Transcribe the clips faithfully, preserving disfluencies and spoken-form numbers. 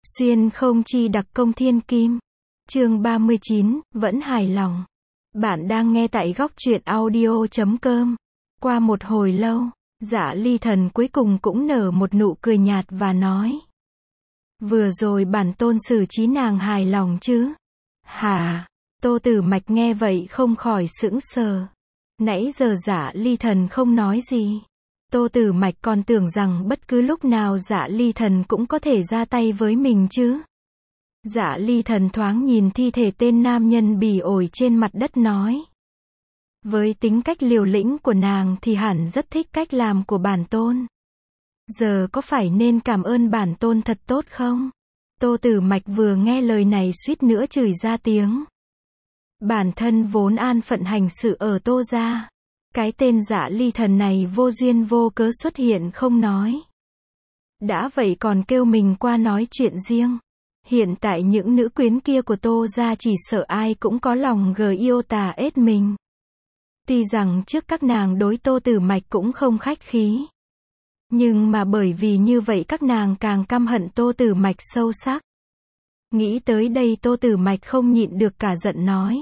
Xuyên không chi đặc công thiên kim. Chương ba mươi chín, vẫn hài lòng. Bạn đang nghe tại góc truyện audio chấm com. Qua một hồi lâu, Dạ Ly Thần cuối cùng cũng nở một nụ cười nhạt và nói. Vừa rồi bản tôn xử trí nàng hài lòng chứ? Hả? Tô Tử Mạch nghe vậy không khỏi sững sờ. Nãy giờ Dạ Ly Thần không nói gì. Tô Tử Mạch còn tưởng rằng bất cứ lúc nào Dạ Ly Thần cũng có thể ra tay với mình chứ. Dạ Ly Thần thoáng nhìn thi thể tên nam nhân bỉ ổi trên mặt đất nói. Với tính cách liều lĩnh của nàng thì hẳn rất thích cách làm của bản tôn. Giờ có phải nên cảm ơn bản tôn thật tốt không? Tô Tử Mạch vừa nghe lời này suýt nữa chửi ra tiếng. Bản thân vốn an phận hành sự ở Tô gia. Cái tên Dạ Ly Thần này vô duyên vô cớ xuất hiện không nói. Đã vậy còn kêu mình qua nói chuyện riêng. Hiện tại những nữ quyến kia của Tô gia chỉ sợ ai cũng có lòng gờ yêu tà ết mình. Tuy rằng trước các nàng đối Tô Tử Mạch cũng không khách khí. Nhưng mà bởi vì như vậy các nàng càng căm hận Tô Tử Mạch sâu sắc. Nghĩ tới đây Tô Tử Mạch không nhịn được cả giận nói.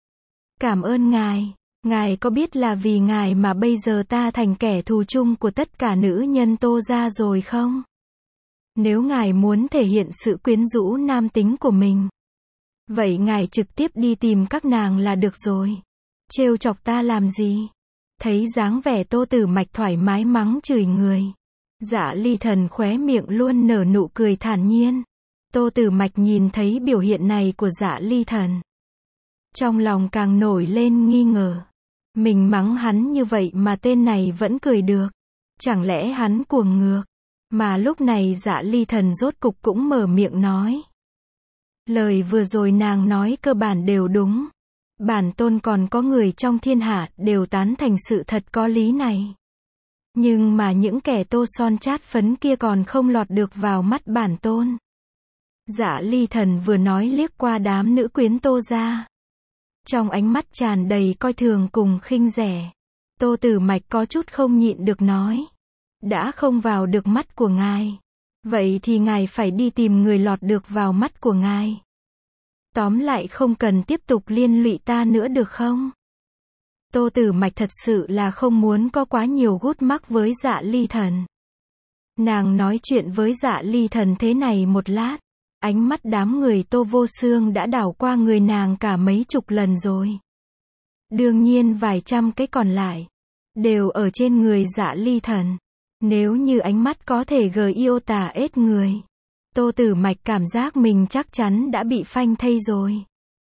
Cảm ơn ngài. Ngài có biết là vì ngài mà bây giờ ta thành kẻ thù chung của tất cả nữ nhân Tô gia rồi không? Nếu ngài muốn thể hiện sự quyến rũ nam tính của mình, vậy ngài trực tiếp đi tìm các nàng là được rồi. Trêu chọc ta làm gì? Thấy dáng vẻ Tô Tử Mạch thoải mái mắng chửi người. Dạ Ly Thần khóe miệng luôn nở nụ cười thản nhiên. Tô Tử Mạch nhìn thấy biểu hiện này của Dạ Ly Thần. Trong lòng càng nổi lên nghi ngờ. Mình mắng hắn như vậy mà tên này vẫn cười được. Chẳng lẽ hắn cuồng ngược? Mà lúc này Dạ Ly Thần rốt cục cũng mở miệng nói. Lời vừa rồi nàng nói cơ bản đều đúng. Bản tôn còn có người trong thiên hạ đều tán thành sự thật có lý này. Nhưng mà những kẻ tô son chát phấn kia còn không lọt được vào mắt bản tôn. Dạ Ly Thần vừa nói liếc qua đám nữ quyến Tô gia. Trong ánh mắt tràn đầy coi thường cùng khinh rẻ. Tô Tử Mạch có chút không nhịn được nói. Đã không vào được mắt của ngài. Vậy thì ngài phải đi tìm người lọt được vào mắt của ngài. Tóm lại không cần tiếp tục liên lụy ta nữa được không? Tô Tử Mạch thật sự là không muốn có quá nhiều gút mắc với Dạ Ly Thần. Nàng nói chuyện với Dạ Ly Thần thế này một lát. Ánh mắt đám người Tô Vô Xương đã đảo qua người nàng cả mấy chục lần rồi. Đương nhiên vài trăm cái còn lại đều ở trên người Dạ Ly Thần. Nếu như ánh mắt có thể gờ yêu tà ết người, Tô Tử Mạch cảm giác mình chắc chắn đã bị phanh thây rồi.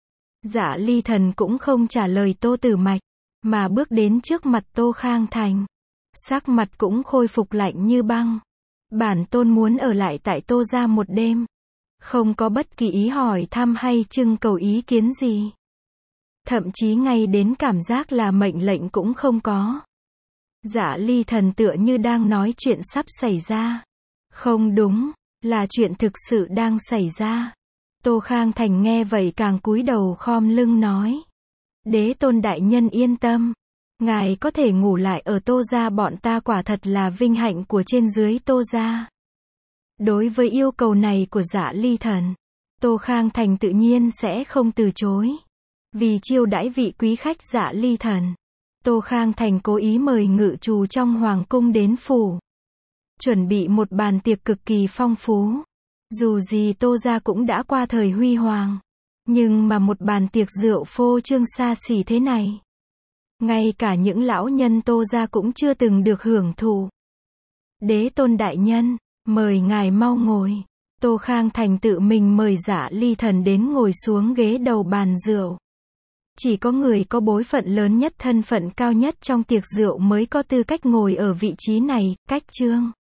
Dạ Ly Thần cũng không trả lời Tô Tử Mạch, mà bước đến trước mặt Tô Khang Thành. Sắc mặt cũng khôi phục lạnh như băng. Bản tôn muốn ở lại tại Tô gia một đêm. Không có bất kỳ ý hỏi thăm hay trưng cầu ý kiến gì. Thậm chí ngay đến cảm giác là mệnh lệnh cũng không có. Dạ Ly Thần tựa như đang nói chuyện sắp xảy ra. Không đúng, là chuyện thực sự đang xảy ra. Tô Khang Thành nghe vậy càng cúi đầu khom lưng nói. Đế tôn đại nhân yên tâm. Ngài có thể ngủ lại ở Tô gia bọn ta quả thật là vinh hạnh của trên dưới Tô gia. Đối với yêu cầu này của Dạ Ly Thần, Tô Khang Thành tự nhiên sẽ không từ chối. Vì chiêu đãi vị quý khách Dạ Ly Thần, Tô Khang Thành cố ý mời ngự trù trong hoàng cung đến phủ. Chuẩn bị một bàn tiệc cực kỳ phong phú. Dù gì Tô gia cũng đã qua thời huy hoàng. Nhưng mà một bàn tiệc rượu phô trương xa xỉ thế này, ngay cả những lão nhân Tô gia cũng chưa từng được hưởng thụ. Đế tôn đại nhân, mời ngài mau ngồi. Tô Khang Thành tự mình mời Dạ Ly Thần đến ngồi xuống ghế đầu bàn rượu. Chỉ có người có bối phận lớn nhất, thân phận cao nhất trong tiệc rượu mới có tư cách ngồi ở vị trí này. Cách chương